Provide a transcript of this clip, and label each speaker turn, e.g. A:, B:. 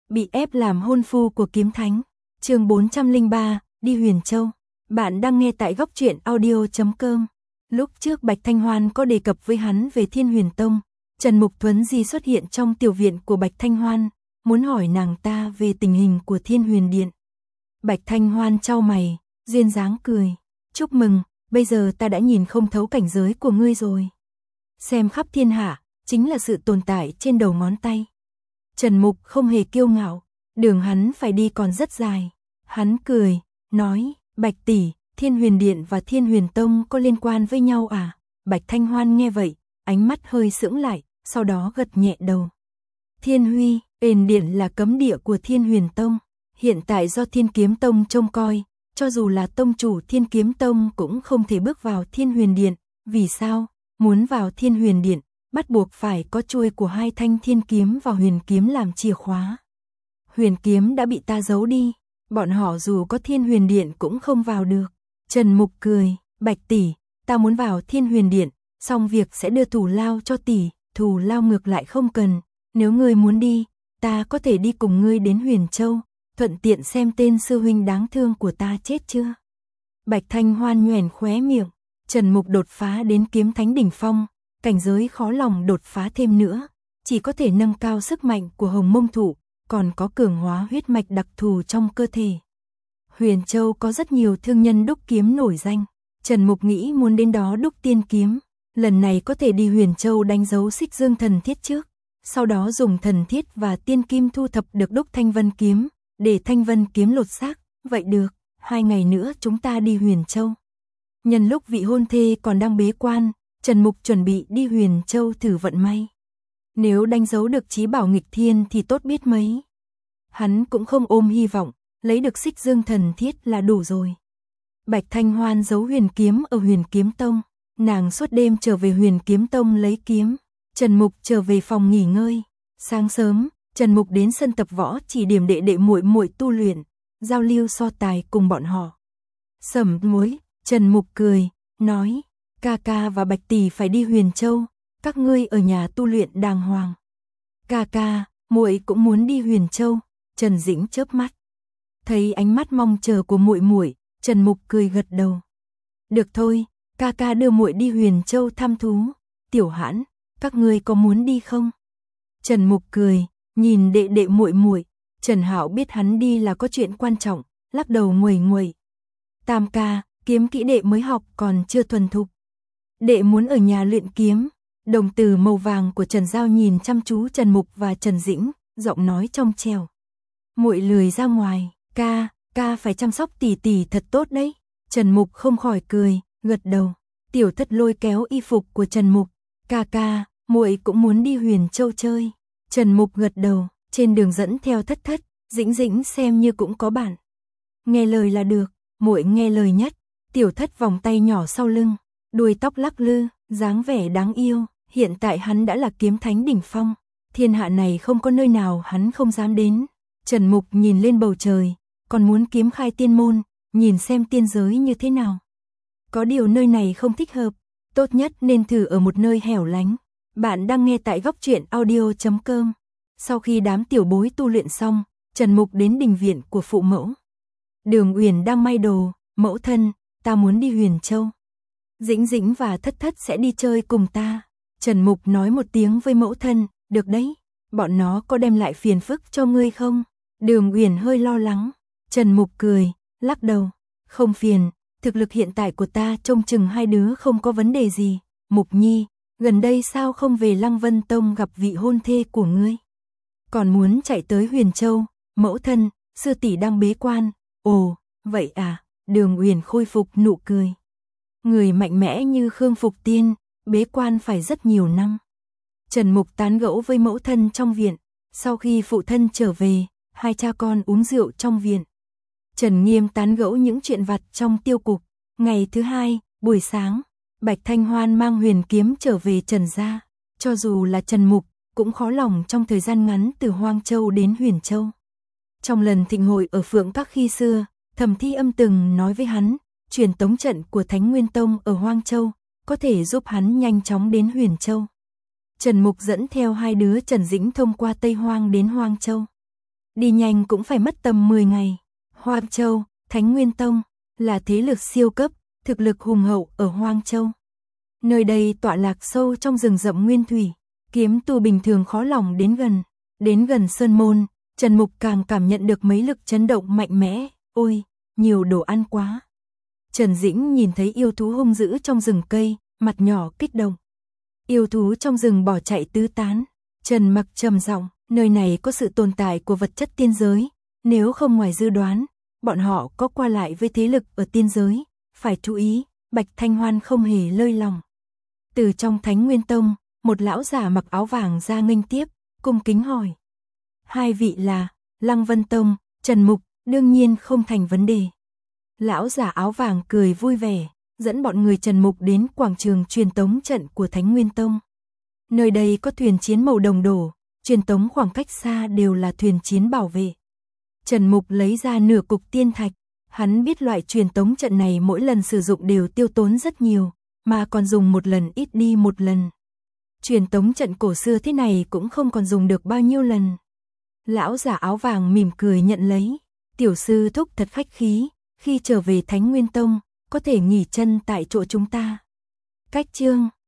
A: Bị ép làm hôn phu của kiếm thánh. Chương 403, đi Huyền Châu. Bạn đang nghe tại góc truyện audio.com. Lúc trước Bạch Thanh Hoan có đề cập với hắn về Thiên Huyền Tông, Trần Mục Thuấn Di xuất hiện trong tiểu viện của Bạch Thanh Hoan, muốn hỏi nàng ta về tình hình của Thiên Huyền Điện. Bạch Thanh Hoan chau mày, duyên dáng cười, chúc mừng, bây giờ ta đã nhìn không thấu cảnh giới của ngươi rồi. Xem khắp thiên hạ, chính là sự tồn tại trên đầu ngón tay. Trần Mục không hề kiêu ngạo, đường hắn phải đi còn rất dài. Hắn cười, nói, Bạch tỷ, Thiên Huyền Điện và Thiên Huyền Tông có liên quan với nhau à? Bạch Thanh Hoan nghe vậy, ánh mắt hơi sững lại, sau đó gật nhẹ đầu. Thiên Huy, Huyền Điện là cấm địa của Thiên Huyền Tông, hiện tại do Thiên Kiếm Tông trông coi, cho dù là tông chủ Thiên Kiếm Tông cũng không thể bước vào Thiên Huyền Điện. Vì sao? Muốn vào Thiên Huyền Điện, bắt buộc phải có chuôi của hai thanh thiên kiếm và huyền kiếm làm chìa khóa. Huyền kiếm đã bị ta giấu đi, bọn họ dù có Thiên Huyền Điện cũng không vào được. Trần Mục cười, Bạch tỷ, ta muốn vào Thiên Huyền Điện, xong việc sẽ đưa thù lao cho tỷ, thù lao ngược lại không cần. Nếu ngươi muốn đi, ta có thể đi cùng ngươi đến Huyền Châu, thuận tiện xem tên sư huynh đáng thương của ta chết chưa. Bạch Thanh Hoan nhoẻn khóe miệng. Trần Mục đột phá đến kiếm thánh đỉnh phong, cảnh giới khó lòng đột phá thêm nữa, chỉ có thể nâng cao sức mạnh của Hồng Mông Thụ, còn có cường hóa huyết mạch đặc thù trong cơ thể. Huyền Châu có rất nhiều thương nhân đúc kiếm nổi danh, Trần Mục nghĩ muốn đến đó đúc tiên kiếm, lần này có thể đi Huyền Châu đánh dấu Xích Dương thần thiết trước, sau đó dùng thần thiết và tiên kim thu thập được đúc Thanh Vân kiếm, để Thanh Vân kiếm lột xác. Vậy được, 2 ngày nữa chúng ta đi Huyền Châu. Nhân lúc vị hôn thê còn đang bế quan, Trần Mục chuẩn bị đi Huyền Châu thử vận may. Nếu đánh dấu được chí bảo nghịch thiên thì tốt biết mấy. Hắn cũng không ôm hy vọng, lấy được Xích Dương thần thiết là đủ rồi. Bạch Thanh Hoan giấu huyền kiếm ở Huyền Kiếm Tông, nàng suốt đêm trở về Huyền Kiếm Tông lấy kiếm. Trần Mục trở về phòng nghỉ ngơi. Sáng sớm, Trần Mục đến sân tập võ chỉ điểm đệ đệ muội muội tu luyện, giao lưu so tài cùng bọn họ. Sẩm muối, Trần Mục cười, nói, ca ca và Bạch tỷ phải đi Huyền Châu, các ngươi ở nhà tu luyện đàng hoàng. Ca ca, muội cũng muốn đi Huyền Châu. Trần Dĩnh chớp mắt. Thấy ánh mắt mong chờ của muội muội, Trần Mục cười gật đầu. Được thôi, ca ca đưa muội đi Huyền Châu thăm thú. Tiểu Hãn, các ngươi có muốn đi không? Trần Mục cười, nhìn đệ đệ muội muội. Trần Hạo biết hắn đi là có chuyện quan trọng, lắc đầu nguầy nguầy. Tam ca, kiếm kỹ đệ mới học còn chưa thuần thục. Đệ muốn ở nhà luyện kiếm. Đồng tử màu vàng của Trần Giao nhìn chăm chú Trần Mục và Trần Dĩnh, giọng nói trong trẻo. Muội lười ra ngoài, ca phải chăm sóc tỷ tỷ thật tốt đấy. Trần Mục không khỏi cười, gật đầu. Tiểu Thất lôi kéo y phục của Trần Mục. Ca, muội cũng muốn đi Huyền Châu chơi. Trần Mục gật đầu, trên đường dẫn theo Thất Thất, Dĩnh Dĩnh xem như cũng có bạn. Nghe lời là được, muội nghe lời nhất. Tiểu Thất vòng tay nhỏ sau lưng, đuôi tóc lắc lư, dáng vẻ đáng yêu. Hiện tại hắn đã là kiếm thánh đỉnh phong, thiên hạ này không có nơi nào hắn không dám đến. Trần Mục nhìn lên bầu trời, còn muốn kiếm khai tiên môn, nhìn xem tiên giới như thế nào. Có điều nơi này không thích hợp, tốt nhất nên thử ở một nơi hẻo lánh. Bạn đang nghe tại góc truyện audio.com. Sau khi đám tiểu bối tu luyện xong, Trần Mục đến đình viện của phụ mẫu. Đường Uyển đang may đồ, mẫu thân, ta muốn đi Huyền Châu. Dĩnh Dĩnh và Thất Thất sẽ đi chơi cùng ta. Trần Mục nói một tiếng với mẫu thân, được đấy, bọn nó có đem lại phiền phức cho ngươi không? Đường Uyển hơi lo lắng. Trần Mục cười, lắc đầu, không phiền, thực lực hiện tại của ta trông chừng hai đứa không có vấn đề gì. Mục Nhi, gần đây sao không về Lăng Vân Tông gặp vị hôn thê của ngươi? Còn muốn chạy tới Huyền Châu, mẫu thân, sư tỷ đang bế quan. Ồ, vậy à? Đường Uyển khôi phục nụ cười. Người mạnh mẽ như Khương Phục Tiên, bế quan phải rất nhiều năm. Trần Mục tán gẫu với mẫu thân trong viện. Sau khi phụ thân trở về, hai cha con uống rượu trong viện. Trần Nghiêm tán gẫu những chuyện vặt trong tiêu cục. Ngày thứ hai, buổi sáng, Bạch Thanh Hoan mang huyền kiếm trở về Trần gia. Cho dù là Trần Mục, cũng khó lòng trong thời gian ngắn từ Hoang Châu đến Huyền Châu. Trong lần thịnh hội ở Phượng Các khi xưa, Thẩm Thi Âm từng nói với hắn, truyền tống trận của Thánh Nguyên Tông ở Hoang Châu có thể giúp hắn nhanh chóng đến Huyền Châu. Trần Mục dẫn theo hai đứa Trần Dĩnh thông qua Tây Hoang đến Hoang Châu. đi nhanh cũng phải mất tầm 10 ngày. Hoang Châu, Thánh Nguyên Tông, là thế lực siêu cấp, thực lực hùng hậu ở Hoang Châu. Nơi đây tọa lạc sâu trong rừng rậm nguyên thủy, kiếm tu bình thường khó lòng đến gần. Đến gần sơn môn, Trần Mục càng cảm nhận được mấy lực chấn động mạnh mẽ, ôi, nhiều đồ ăn quá. Trần Dĩnh nhìn thấy yêu thú hung dữ trong rừng cây, mặt nhỏ kích động. Yêu thú trong rừng bỏ chạy tứ tán. Trần Mặc trầm giọng, nơi này có sự tồn tại của vật chất tiên giới, nếu không ngoài dự đoán, bọn họ có qua lại với thế lực ở tiên giới, phải chú ý. Bạch Thanh Hoan không hề lơi lòng. Từ trong Thánh Nguyên Tông, một lão giả mặc áo vàng ra nghênh tiếp, cung kính hỏi. Hai vị là Lăng Vân Tông, Trần Mục, đương nhiên không thành vấn đề. Lão giả áo vàng cười vui vẻ, dẫn bọn người Trần Mục đến quảng trường truyền tống trận của Thánh Nguyên Tông. Nơi đây có thuyền chiến màu đồng đổ, truyền tống khoảng cách xa đều là thuyền chiến bảo vệ. Trần Mục lấy ra nửa cục tiên thạch, hắn biết loại truyền tống trận này mỗi lần sử dụng đều tiêu tốn rất nhiều, mà còn dùng một lần ít đi một lần. Truyền tống trận cổ xưa thế này cũng không còn dùng được bao nhiêu lần. Lão giả áo vàng mỉm cười nhận lấy, tiểu sư thúc thật khách khí, khi trở về Thánh Nguyên Tông, có thể nghỉ chân tại chỗ chúng ta. Cách chương